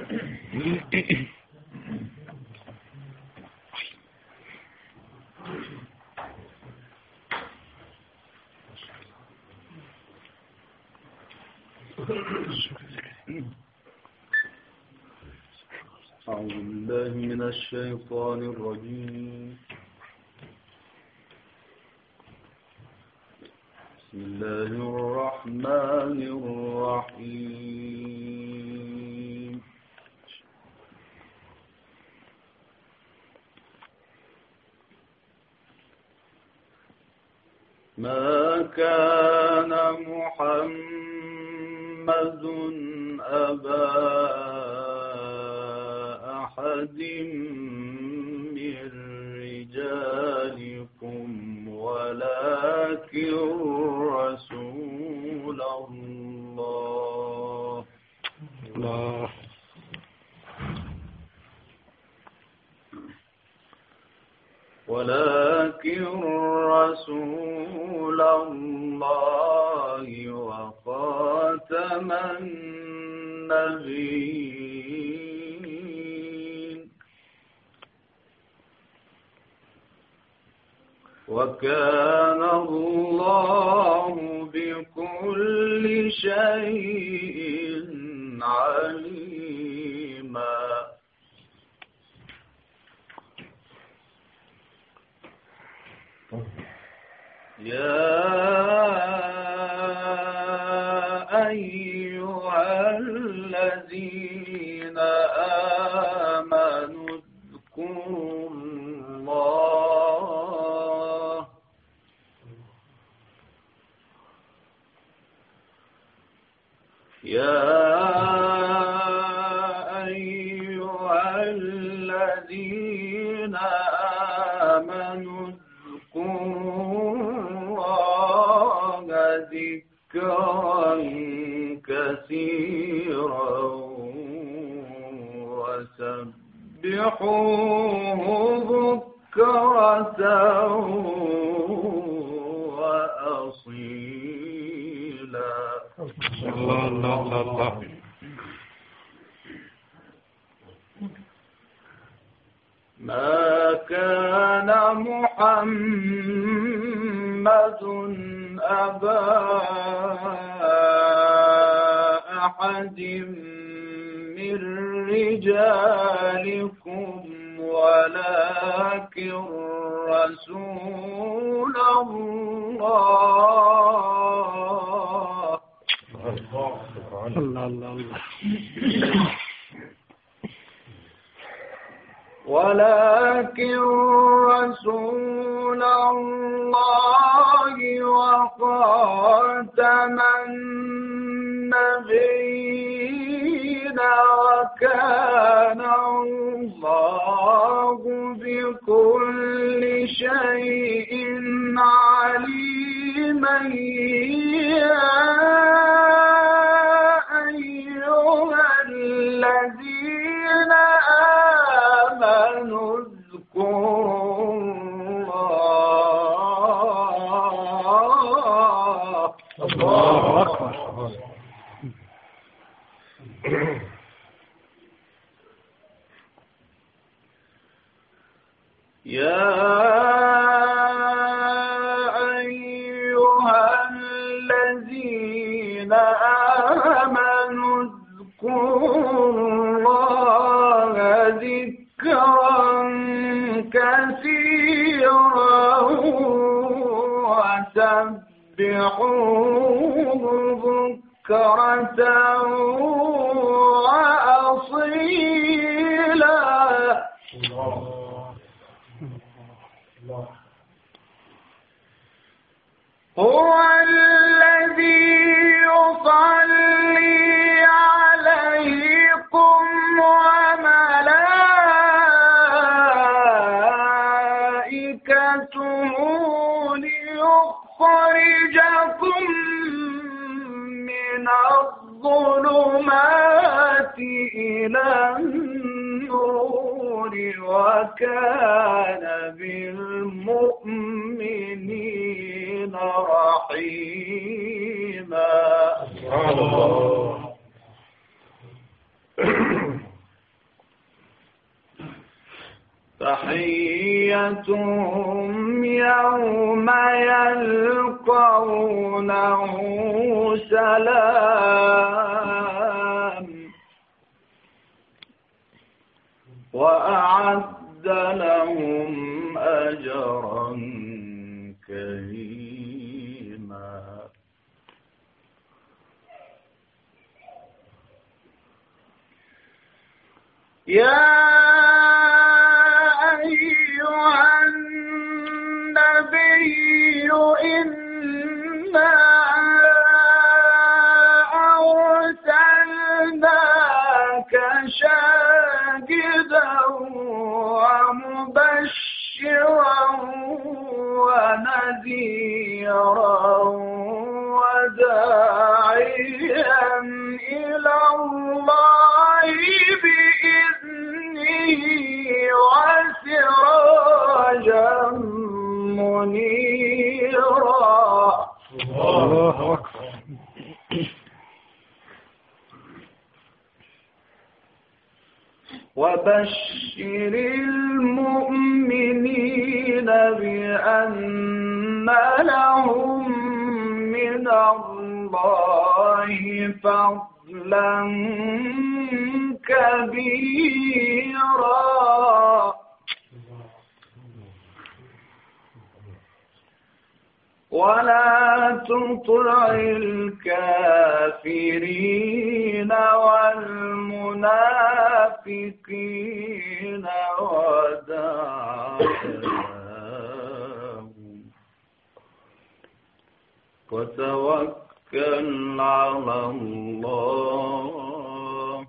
أعوذ بالله من الشيطان الرجيم. بسم الله الرحمن الرحيم. ما كان محمد أبا أحد من رجالكم ولكن رسول الله وخاتم النبيين. وكان الله بكل شيء عليما. يا أيها الذين آمنوا اذكروا الله ذكرا كثيرا وسبحوه بكرة وأصيلا. الله. ما كان محمد أبا أحد من رجالكم ولكن رسول الله. ولكن رسول الله وخاتم النبيين وكان الله بكل شيء عليما. يا أيها الذين آمنوا اذكروا الله. الله أكبر. يا أيها الذين آمنوا اذكروا الله ذكرا كثيرا وسبحوه بكرة وأصيلا. هو الذي يصلي عليكم وملائكته ليخرجكم من الظلمات إلى النور وكان بالمؤمنين رحيما. تحيتهم يوم يلقونه سلام وأعد لهم أجرا كريما. يا أيها النبي إنا أرسلناك شاهدا ومبشرا ونذيرا وداعيا إلى الله بإذنه وسراجا منيرا. الله أكبر. وبشر المؤمنين بأن لهم من الله فضلا كبيرا ولا تطع الكافرين والمنافقين ودعهم وتوكل على الله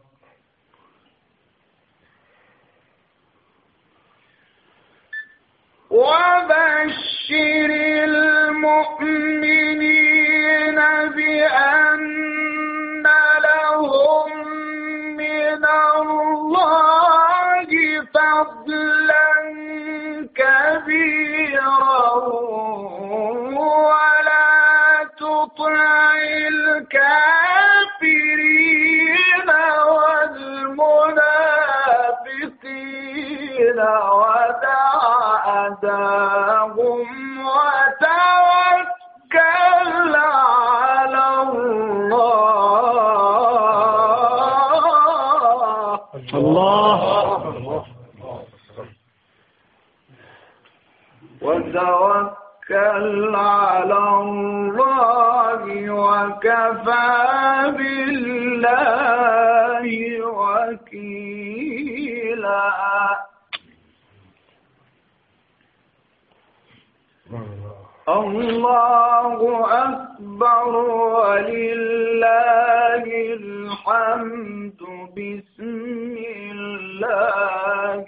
وبشر المؤمنين بأن لهم من الله فضلا كبيرا ولا تطع الكافرين والمنافقين ودع أذاهم وتوكل على الله. الله وتوكل على الله وكفى بالله وكيلا. الله أكبر ولله الحمد. بسم الله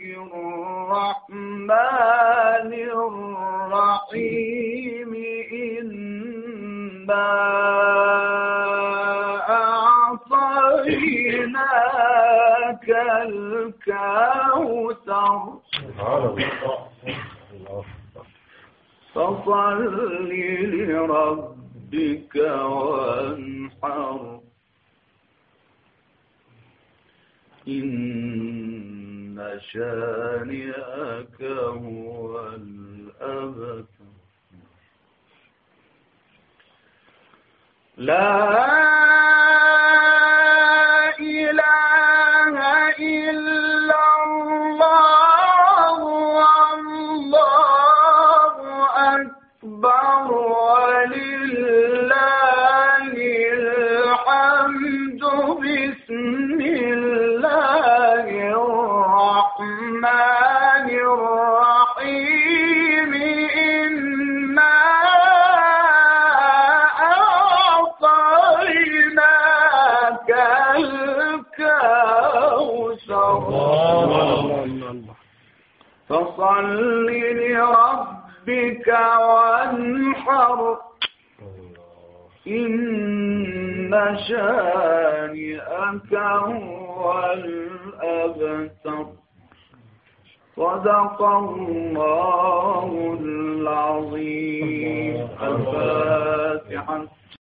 الرحمن الرحيم. إنا أعطيناك الكوثر فصل لربك وانحر إن شانئك هو الأبتر. لا إله إلا الله والله أكبر ولله الحمد. بسم الله الرحمن الرحيم. إنا أعطيناك الكوثر فصل لربك وانحر إن شانئك هو الأبتر. صدق الله العظيم. الفاتحة.